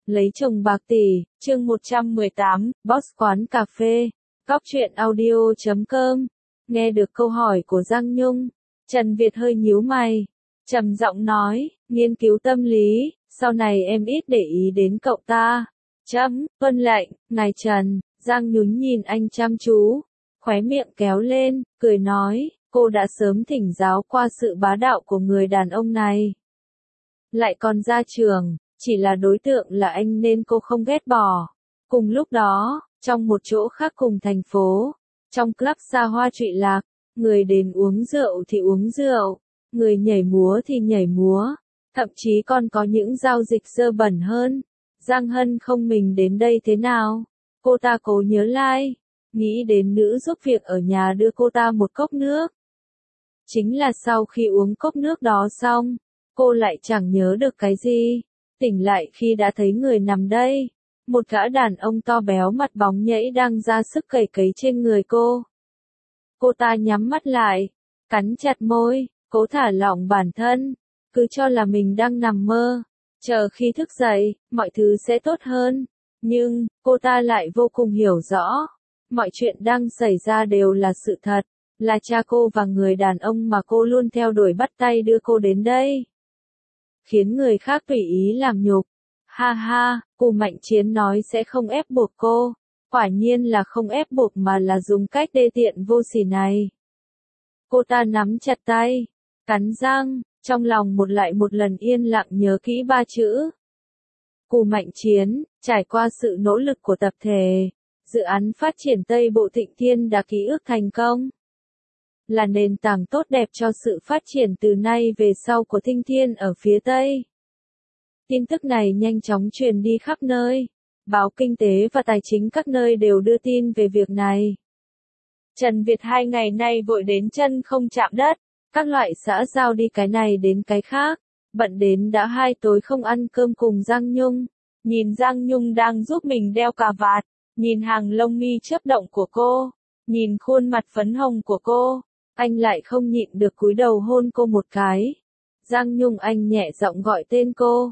Lấy chồng bạc tỷ, chương 118, Boss quán cà phê, Góc truyện audio.com. Nghe được câu hỏi của Giang Nhung, Trần Việt hơi nhíu mày, trầm giọng nói, nghiên cứu tâm lý, sau này em ít để ý đến cậu ta. Tuân lệnh, ngài Trần. Giang Nhún nhìn anh chăm chú, khóe miệng kéo lên, cười nói, cô đã sớm thỉnh giáo qua sự bá đạo của người đàn ông này. Lại còn ra trường, chỉ là đối tượng là anh nên cô không ghét bỏ. Cùng lúc đó, trong một chỗ khác cùng thành phố, trong club xa hoa trụy lạc, người đến uống rượu thì uống rượu, người nhảy múa thì nhảy múa, thậm chí còn có những giao dịch dơ bẩn hơn. Giang Hân không mình đến đây thế nào? Cô ta cố nhớ lại, nghĩ đến nữ giúp việc ở nhà đưa cô ta một cốc nước. Chính là sau khi uống cốc nước đó xong, cô lại chẳng nhớ được cái gì. Tỉnh lại khi đã thấy người nằm đây, một gã đàn ông to béo mặt bóng nhẫy đang ra sức cày cấy trên người cô. Cô ta nhắm mắt lại, cắn chặt môi, cố thả lỏng bản thân, cứ cho là mình đang nằm mơ, chờ khi thức dậy, mọi thứ sẽ tốt hơn. Nhưng, cô ta lại vô cùng hiểu rõ, mọi chuyện đang xảy ra đều là sự thật, là cha cô và người đàn ông mà cô luôn theo đuổi bắt tay đưa cô đến đây. Khiến người khác tùy ý làm nhục. Ha ha, Cù Mạnh Chiến nói sẽ không ép buộc cô. Quả nhiên là không ép buộc mà là dùng cách đê tiện vô sỉ này. Cô ta nắm chặt tay, cắn răng, trong lòng một lần yên lặng nhớ kỹ ba chữ. Cù Mạnh Chiến, trải qua sự nỗ lực của tập thể, dự án phát triển Tây Bộ Thịnh Thiên đã ký ức thành công. Là nền tảng tốt đẹp cho sự phát triển từ nay về sau của Thịnh Thiên ở phía Tây. Tin tức này nhanh chóng truyền đi khắp nơi, báo kinh tế và tài chính các nơi đều đưa tin về việc này. Trần Việt 2 ngày nay vội đến chân không chạm đất, các loại xã giao đi cái này đến cái khác, bận đến đã 2 tối không ăn cơm cùng Giang Nhung. Nhìn Giang Nhung đang giúp mình đeo cà vạt, nhìn hàng lông mi chớp động của cô, nhìn khuôn mặt phấn hồng của cô, anh lại không nhịn được cúi đầu hôn cô một cái. Giang Nhung anh nhẹ giọng gọi tên cô.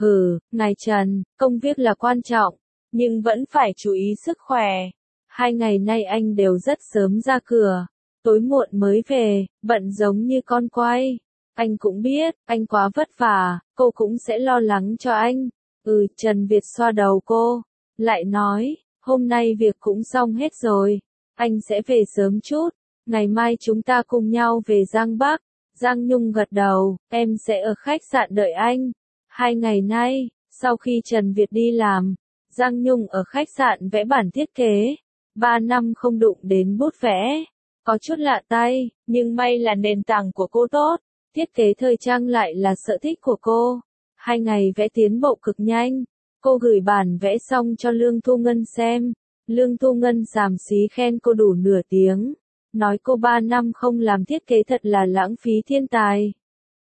Ngài Trần, công việc là quan trọng, nhưng vẫn phải chú ý sức khỏe. 2 ngày nay anh đều rất sớm ra cửa, tối muộn mới về, bận giống như con quay. Anh cũng biết, anh quá vất vả, cô cũng sẽ lo lắng cho anh. Trần Việt xoa đầu cô, lại nói, hôm nay việc cũng xong hết rồi, anh sẽ về sớm chút, ngày mai chúng ta cùng nhau về Giang Bắc. Giang Nhung gật đầu, em sẽ ở khách sạn đợi anh. 2 ngày nay, sau khi Trần Việt đi làm, Giang Nhung ở khách sạn vẽ bản thiết kế. 3 năm không đụng đến bút vẽ, có chút lạ tay, nhưng may là nền tảng của cô tốt, thiết kế thời trang lại là sở thích của cô. 2 ngày vẽ tiến bộ cực nhanh, cô gửi bản vẽ xong cho Lương Thu Ngân xem. Lương Thu Ngân xàm xí khen cô đủ nửa tiếng, nói cô 3 năm không làm thiết kế thật là lãng phí thiên tài.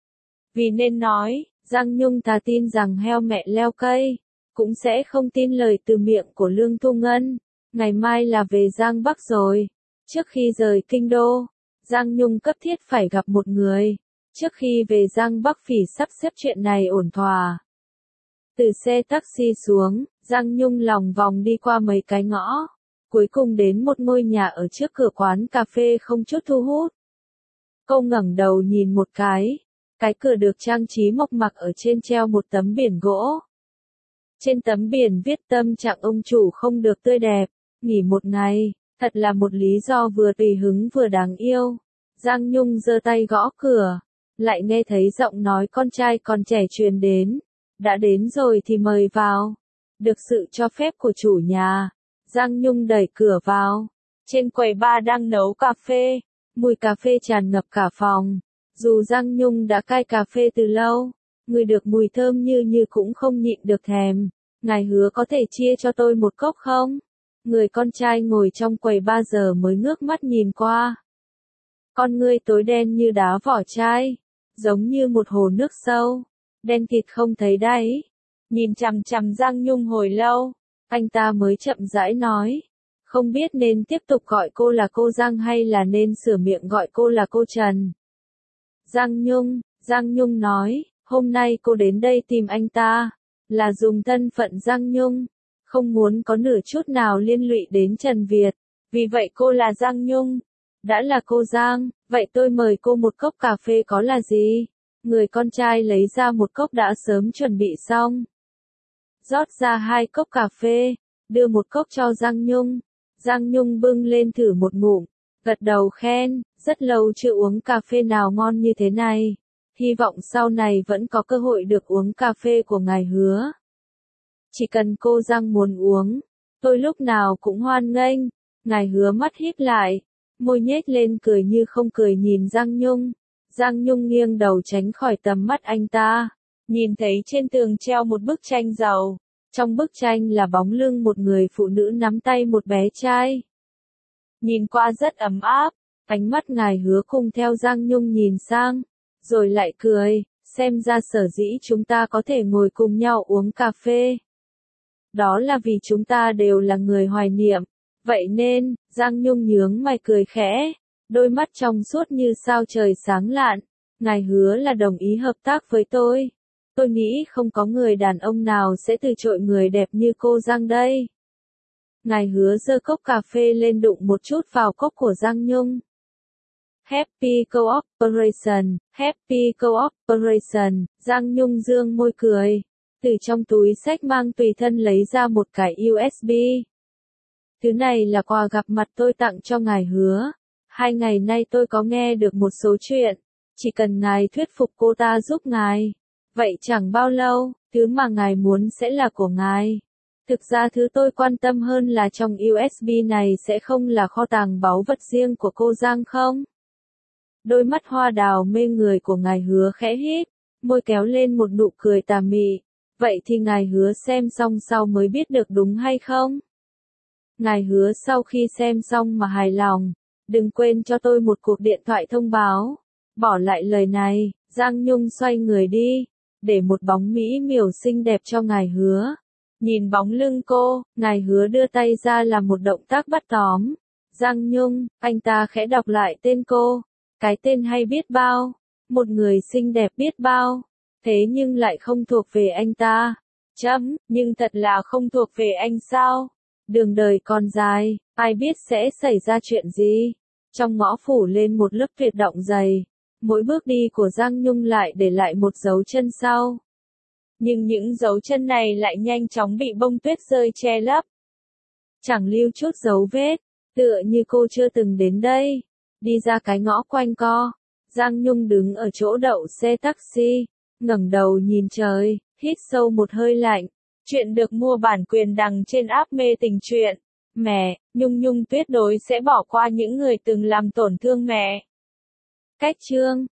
Vì nên nói, Giang Nhung thà tin rằng heo mẹ leo cây, cũng sẽ không tin lời từ miệng của Lương Thu Ngân. Ngày mai là về Giang Bắc rồi. Trước khi rời kinh đô, Giang Nhung cấp thiết phải gặp một người. Trước khi về Giang Bắc phỉ sắp xếp chuyện này ổn thỏa. Từ xe taxi xuống, Giang Nhung lòng vòng đi qua mấy cái ngõ, cuối cùng đến một ngôi nhà ở trước cửa quán cà phê không chút thu hút. Cô ngẩng đầu nhìn một cái cửa được trang trí mộc mạc ở trên treo một tấm biển gỗ. Trên tấm biển viết tâm trạng ông chủ không được tươi đẹp, nghỉ một ngày, thật là một lý do vừa tùy hứng vừa đáng yêu. Giang Nhung giơ tay gõ cửa, lại nghe thấy giọng nói con trai còn trẻ truyền đến. Đã đến rồi thì mời vào. Được sự cho phép của chủ nhà, Giang Nhung đẩy cửa vào. Trên quầy bar đang nấu cà phê, mùi cà phê tràn ngập cả phòng. Dù Giang Nhung đã cai cà phê từ lâu, ngửi được mùi thơm như cũng không nhịn được thèm. Ngài hứa có thể chia cho tôi một cốc không? Người con trai ngồi trong quầy bar giờ mới ngước mắt nhìn qua. Con ngươi tối đen như đá vỏ chai, giống như một hồ nước sâu, đen kịt không thấy đáy. Nhìn chằm chằm Giang Nhung hồi lâu, anh ta mới chậm rãi nói, không biết nên tiếp tục gọi cô là cô Giang hay là nên sửa miệng gọi cô là cô Trần. Giang Nhung nói, hôm nay cô đến đây tìm anh ta, là dùng thân phận Giang Nhung, không muốn có nửa chút nào liên lụy đến Trần Việt. Vì vậy cô là Giang Nhung. Đã là cô Giang, vậy tôi mời cô một cốc cà phê có là gì? Người con trai lấy ra một cốc đã sớm chuẩn bị xong. Rót ra 2 cốc cà phê, đưa một cốc cho Giang Nhung. Giang Nhung bưng lên thử một ngụm, gật đầu khen, rất lâu chưa uống cà phê nào ngon như thế này. Hy vọng sau này vẫn có cơ hội được uống cà phê của ngài Hứa. Chỉ cần cô Giang muốn uống, tôi lúc nào cũng hoan nghênh. Ngài Hứa mắt híp lại, môi nhếch lên cười như không cười nhìn Giang Nhung. Giang Nhung nghiêng đầu tránh khỏi tầm mắt anh ta, nhìn thấy trên tường treo một bức tranh giàu. Trong bức tranh là bóng lưng một người phụ nữ nắm tay một bé trai. Nhìn qua rất ấm áp, ánh mắt ngài Hứa cùng theo Giang Nhung nhìn sang, rồi lại cười, xem ra sở dĩ chúng ta có thể ngồi cùng nhau uống cà phê. Đó là vì chúng ta đều là người hoài niệm. Vậy nên, Giang Nhung nhướng mày cười khẽ, đôi mắt trong suốt như sao trời sáng lạn. Ngài hứa là đồng ý hợp tác với tôi. Tôi nghĩ không có người đàn ông nào sẽ từ chối người đẹp như cô Giang đây. Ngài hứa giơ cốc cà phê lên đụng một chút vào cốc của Giang Nhung. Happy Cooperation, Happy Cooperation, Giang Nhung dương môi cười. Từ trong túi xách mang tùy thân lấy ra một cái USB. Thứ này là quà gặp mặt tôi tặng cho ngài hứa. 2 ngày nay tôi có nghe được một số chuyện. Chỉ cần ngài thuyết phục cô ta giúp ngài. Vậy chẳng bao lâu, thứ mà ngài muốn sẽ là của ngài. Thực ra thứ tôi quan tâm hơn là trong USB này sẽ không là kho tàng báu vật riêng của cô Giang không? Đôi mắt hoa đào mê người của ngài hứa khẽ hít, môi kéo lên một nụ cười tà mị. Vậy thì ngài hứa xem xong sau mới biết được đúng hay không? Ngài hứa sau khi xem xong mà hài lòng, đừng quên cho tôi một cuộc điện thoại thông báo. Bỏ lại lời này, Giang Nhung xoay người đi, để một bóng mỹ miều xinh đẹp cho ngài hứa. Nhìn bóng lưng cô, ngài hứa đưa tay ra làm một động tác bắt tóm. Giang Nhung, anh ta khẽ đọc lại tên cô. Cái tên hay biết bao, một người xinh đẹp biết bao, thế nhưng lại không thuộc về anh ta. Nhưng thật là không thuộc về anh sao? Đường đời còn dài, ai biết sẽ xảy ra chuyện gì? Trong ngõ phủ lên một lớp tuyệt động dày, mỗi bước đi của Giang Nhung lại để lại một dấu chân sau. Nhưng những dấu chân này lại nhanh chóng bị bông tuyết rơi che lấp. Chẳng lưu chút dấu vết, tựa như cô chưa từng đến đây. Đi ra cái ngõ quanh co, Giang Nhung đứng ở chỗ đậu xe taxi, ngẩng đầu nhìn trời, hít sâu một hơi lạnh. Chuyện được mua bản quyền đăng trên app Mê Tình Truyện. Mẹ, Nhung tuyệt đối sẽ bỏ qua những người từng làm tổn thương mẹ. Cách chương